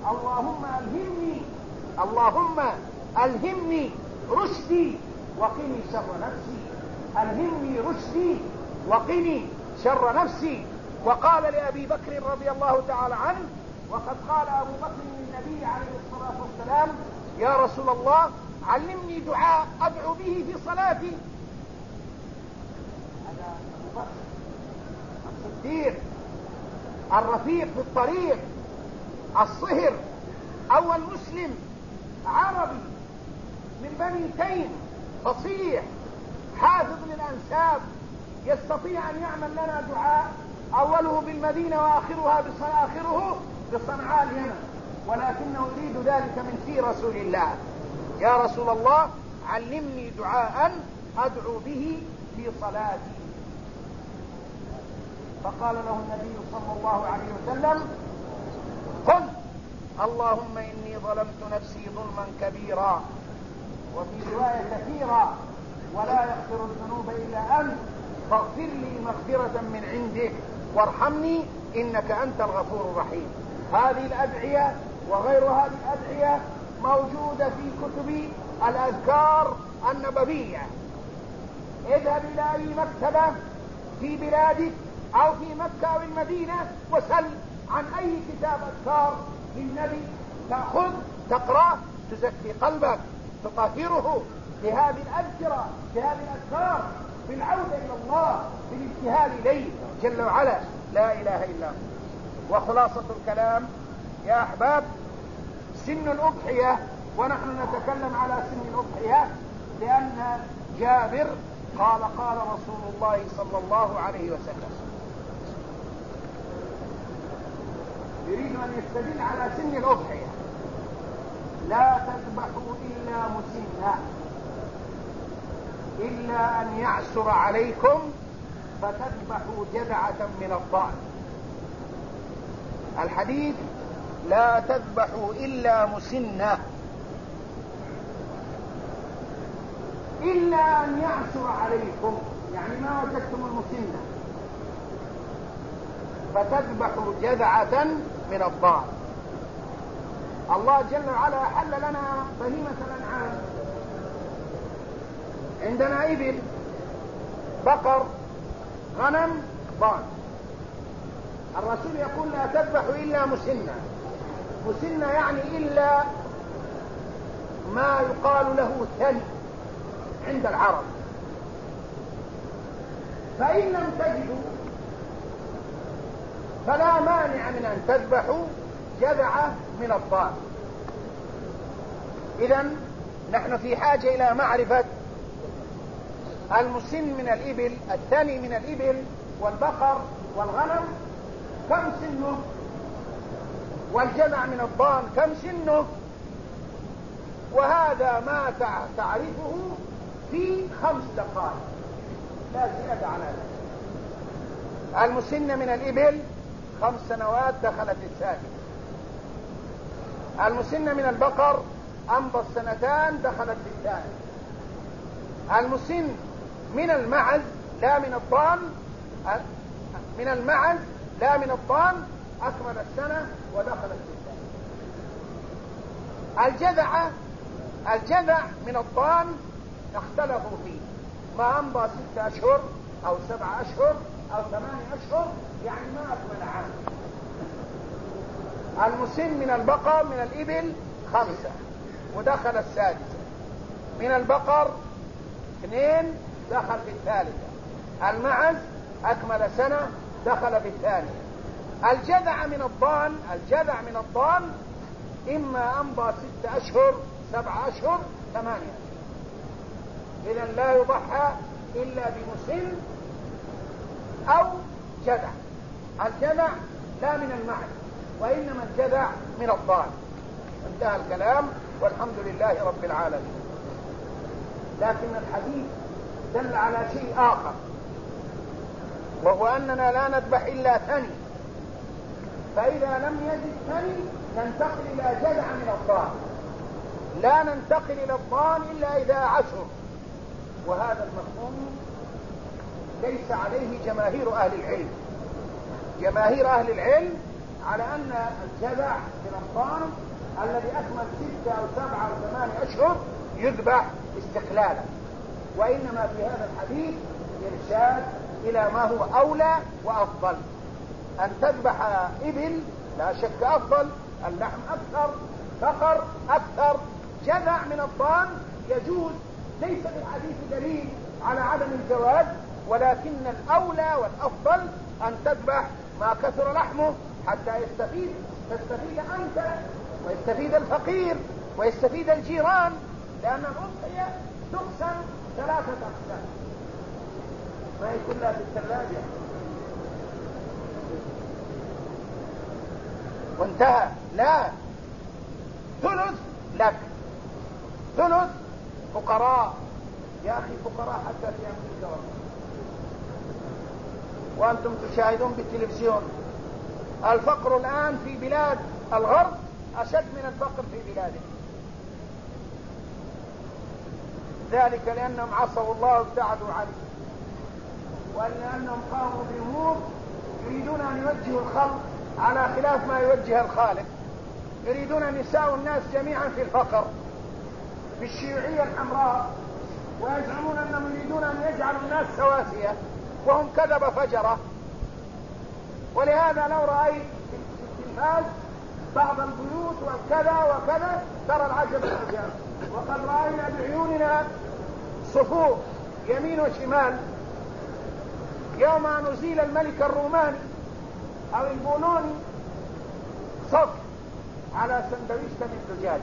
اللهم ألهمني رشدي وقني شر نفسي. ألهمني رشدي وقني شر نفسي. وقال لأبي بكر رضي الله تعالى عنه: وقد قال أبو بكر للنبي عليه الصلاة والسلام: يا رسول الله علمني دعاء أدعو به في صلاتي. هذا أبو بكر الصديق الرفيق في الطريق الصهر، أول مسلم عربي من بني تيم، فصيح حافظ للأنساب، يستطيع أن يعمل لنا دعاء أوله بالمدينة وآخره بصنعاء اليمن، ولكنه يريد ذلك من في رسول الله: يا رسول الله علمني دعاء أدعو به في صلاتي. فقال له النبي صلى الله عليه وسلم: قل اللهم إني ظلمت نفسي ظلما كبيرا، وفي رواية كثيرا: ولا يغفر الذنوب إلا أنت فاغفر لي مغفرة من عندك وارحمني إنك أنت الغفور الرحيم. هذه الأدعية وغير هذه الأدعية موجودة في كتب الأذكار النبوية. اذهب إلى أي مكتبة في بلادك أو في مكة أو المدينة وسل عن أي كتاب أذكار للنبي، تأخذ تقرأ، تزكي قلبك، تطهره بهذه الأذكرة بهذه الأذكار، بالعودة إلى الله، بالابتهال إليه جل وعلا، لا إله إلا هو. وخلاصة الكلام يا أحباب: سن الأضحية، ونحن نتكلم على سن الأضحية لأن جابر قال: قال رسول الله صلى الله عليه وسلم. يريد أن يستدل على سن الأضحية: لا تذبحوا إلا مسنة، إلا أن يعسر عليكم فتذبحوا جذعة من الضأن. الحديث: لا تذبحوا إلا مسنة، إلا أن يعسر عليكم، يعني ما وجدتم المسنة، فتذبحوا جذعة من الضأن. الله جل وعلا أحل لنا بهيمة الأنعام، عندنا إبل، بقر، غنم، ضأن. الرسول يقول: لا تذبحوا إلا مسنة. مسنة يعني إلا ما يقال له ثني عند العرب. فإن لم تجدوا فلا مانع من أن تذبحوا جذعة من الضأن. إذن نحن في حاجة إلى معرفة المسن من الإبل، الثاني من الإبل والبقر والغنم كم سنه، والجذع من الضأن كم سنه، وهذا ما تعرفه في 5 دقائق، لا زيادة على ذلك. المسن من الإبل 5 سنوات دخلت الثانية. المسن من البقر أمضى 2 دخلت الثانية. المسن من المعز لا من الضأن، من المعز لا من الضأن أكمل 1 ودخلت الثانية. الجذع من الضأن اختلفوا فيه، ما أمضى 6 أشهر أو 7 أشهر أو 8 أشهر، يعني ما أكمل عام. المسن من البقر من الإبل 5 ودخل السادسة. من البقر 2 دخل في الثالثة. المعز أكمل 1 دخل في الثانية. الجذع من الضأن إما أمضى 6 أشهر 7 أشهر 8 أشهر. إذن لا يضحى إلا بمسن أو جذع. الجذع لا من المعز، وإنما الجذع من الضأن. انتهى الكلام، والحمد لله رب العالمين. لكن الحديث دل على شيء آخر، وهو أننا لا نذبح إلا ثني. فإذا لم يجد ثني ننتقل إلى جذع من الضأن، لا ننتقل إلى الضأن إلا إذا عسر. وهذا المفهوم ليس عليه جماهير أهل العلم. جماهير أهل العلم على أن الجذع من الضأن الذي أكمل 6 أو 7 أو 8 أشهر يذبح استقلالا. وإنما في هذا الحديث إرشاد إلى ما هو أولى وأفضل، أن تذبح إبل لا شك أفضل، اللحم أكثر، فقر أكثر، جذع من الضان يجوز. ليس بالحديث دليل على عدم الجواز، ولكن الأولى والأفضل أن تذبح ما كثر لحمه حتى تستفيد أنت ويستفيد الفقير ويستفيد الجيران، لأن الأضحية تقسم 3 أقسام، ما هي كلها في الثلاجة وانتهى. لا، ثلث لك، ثلث فقراء. يا أخي فقراء حتى في أمريكا وأنتم تشاهدون بالتلفزيون. الفقر الآن في بلاد الغرب أشد من الفقر في بلادهم، ذلك لأنهم عصوا الله وابتعدوا عنه، ولأنهم قاموا بأمور يريدون أن يوجهوا الخلق على خلاف ما يوجه الخالق. يريدون أن يساووا الناس جميعا في الفقر بالشيوعية الحمراء، ويزعمون أنهم يريدون أن يجعلوا الناس سواسية، وهم كذب فجرة. ولهذا لو رأيت في التلفاز بعض البيوت وكذا وكذا ترى العجب العجاب، وقد رأينا بعيوننا صفوف يمين وشمال يوم أن نزيل الملك الروماني أو البولوني صف على سندويشة من دجاج.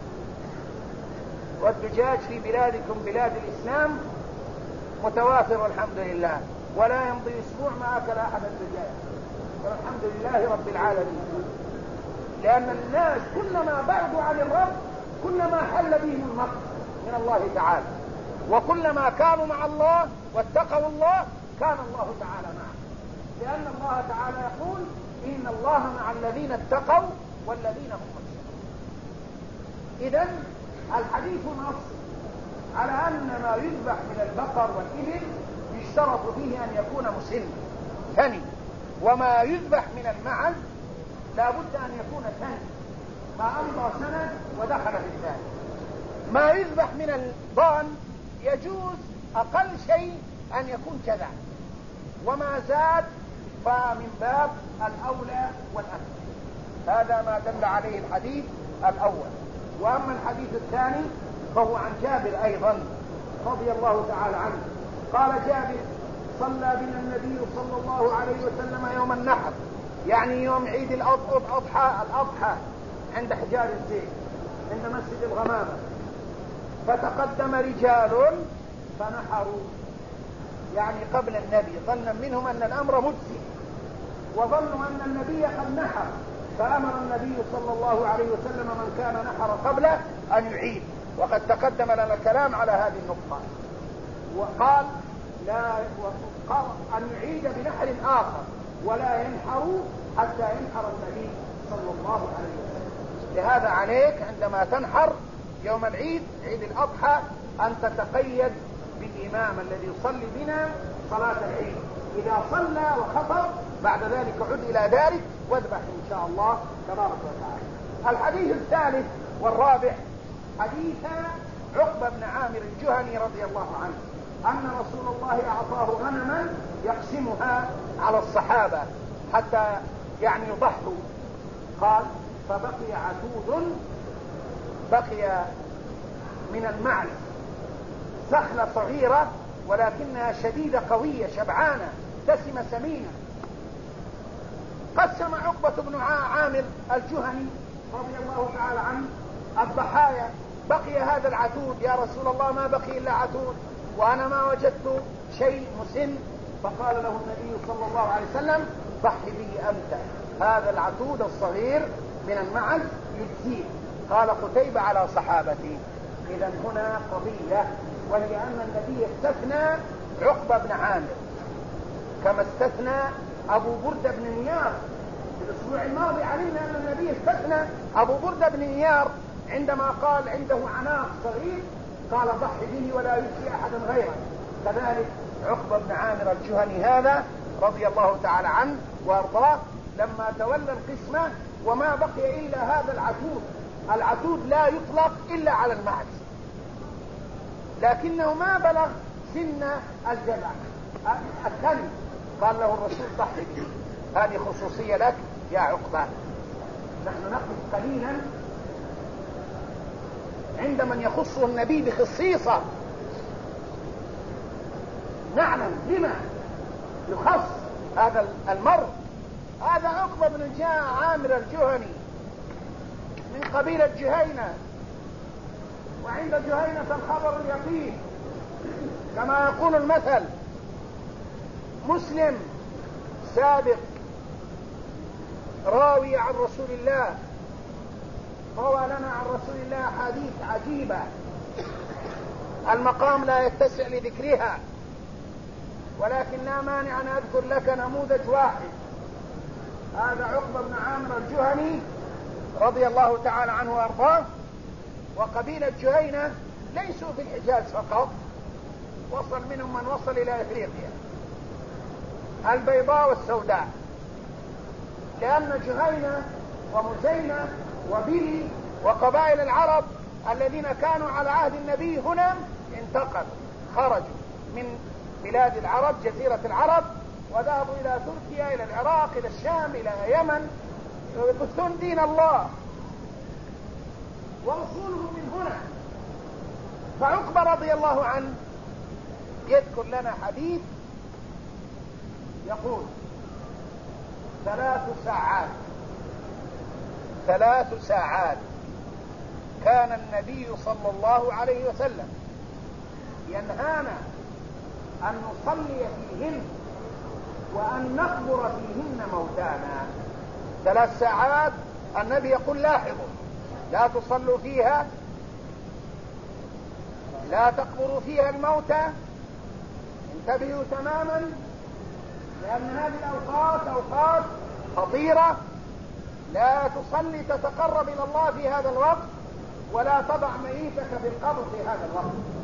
والدجاج في بلادكم بلاد الإسلام متوافر والحمد لله، ولا يمضي أسبوع ما أكل أحد الدجاج، والحمد لله رب العالمين. لأن الناس كلما بعدوا عن الرب كلما حل بهم المقت من الله تعالى، وكلما كانوا مع الله واتقوا الله كان الله تعالى معهم، لأن الله تعالى يقول إن الله مع الذين اتقوا والذين هم محسنون. إذن الحديث نص على أن ما يذبح من البقر والإبل يشترط فيه أن يكون مسن ثني، وما يذبح من المعز لا بد أن يكون ثني ما أمضى سنة ودخل في الثاني. ما يذبح من الضان يجوز أقل شيء أن يكون كذا، وما زاد فمن باب الأولى والأكثر. هذا ما دل عليه الحديث الأول. وأما الحديث الثاني فهو عن جابر أيضا رضي الله تعالى عنه قال جابر: صلى بنا النبي صلى الله عليه وسلم يوم النحر، يعني يوم عيد الأضحى عند حجار الزيت عند مسجد الغمامة، فتقدم رجال فنحروا، يعني قبل النبي، ظنا منهم أن الأمر مجزي، وظنوا أن النبي قد نحر، فأمر النبي صلى الله عليه وسلم من كان نحر قبله أن يعيد، وقد تقدم لنا الكلام على هذه النقطة. وقال أن يعيد بنحر آخر ولا ينحر حتى ينحر النبي صلى الله عليه وسلم. لهذا عليك عندما تنحر يوم العيد، عيد الأضحى، أن تتقيد بالإمام الذي يصلي بنا صلاة العيد. إذا صلى وخطب بعد ذلك عد إلى دارك واذبح إن شاء الله تبارك وتعالى. الحديث الثالث والرابع حديث عقبة بن عامر الجهني رضي الله عنه أن رسول الله أعطاه غنما يقسمها على الصحابة حتى يعني يضحوا. قال: فبقي عتود، بقي من المعز سخلة صغيرة ولكنها شديدة قوية شبعانة دسمة سمينة. قسم عقبة بن عامر الجهني رضي الله تعالى عنه الضحايا. بقي هذا العتود، يا رسول الله ما بقي إلا عتود وأنا ما وجدت شيء مسن. فقال له النبي صلى الله عليه وسلم: ضح به أنت، هذا العتود الصغير من المعز يجزيه. قال قتيبة: على صحابتي. إذا هنا قضية، وهي أن النبي استثنى عقبة بن عامر كما استثنى أبو بردة بن نيار. في الأسبوع الماضي علمنا أن النبي استثنى أبو بردة بن نيار عندما قال عنده عناق صغير، قال: ضح به ولا يجزي أحدا غيره. كذلك عقبة بن عامر الجهني هذا رضي الله تعالى عنه وارضاه لما تولى القسمة وما بقي إلا هذا العتود. العتود لا يطلق إلا على المعز، لكنه ما بلغ سن الجذع الثاني. قال له الرسول: ضح به، هذه خصوصية لك يا عقبة. نحن نقف قليلا عند من يخصه النبي بخصيصة، نعلم لما يخص هذا المرء. هذا عقبة بن عامر الجهني من قبيلة جهينة، وعند جهينة الخبر اليقين كما يقول المثل. مسلم سابق راوي عن رسول الله، روى لنا عن رسول الله حديث عجيبة المقام لا يتسع لذكرها، ولكن لا مانع أن أذكر لك نموذج واحد. هذا عقبة بن عامر الجهني رضي الله تعالى عنه وأرضاه. وقبيلة جهينة ليسوا في الحجاز فقط، وصل منهم من وصل إلى إفريقيا البيضاء والسوداء، لأن جهينة ومزينة وبلي وقبائل العرب الذين كانوا على عهد النبي هنا انتقلوا، خرجوا من بلاد العرب جزيرة العرب وذهبوا إلى تركيا، إلى العراق، إلى الشام، إلى يمن، يبثون دين الله، وأصولهم من هنا. فعقبة رضي الله عنه يذكر لنا حديث يقول: 3 ساعات كان النبي صلى الله عليه وسلم ينهانا أن نصلي فيهن وأن نقبر فيهن موتانا. 3 ساعات النبي يقول: لاحظوا، لا تصلوا فيها، لا تقبروا فيها الموتى، انتبهوا تماما، لأن هذه الأوقات أوقات خطيرة. لا تصلي تتقرب إلى الله في هذا الوقت، ولا تضع ميتك في القبر في هذا الوقت.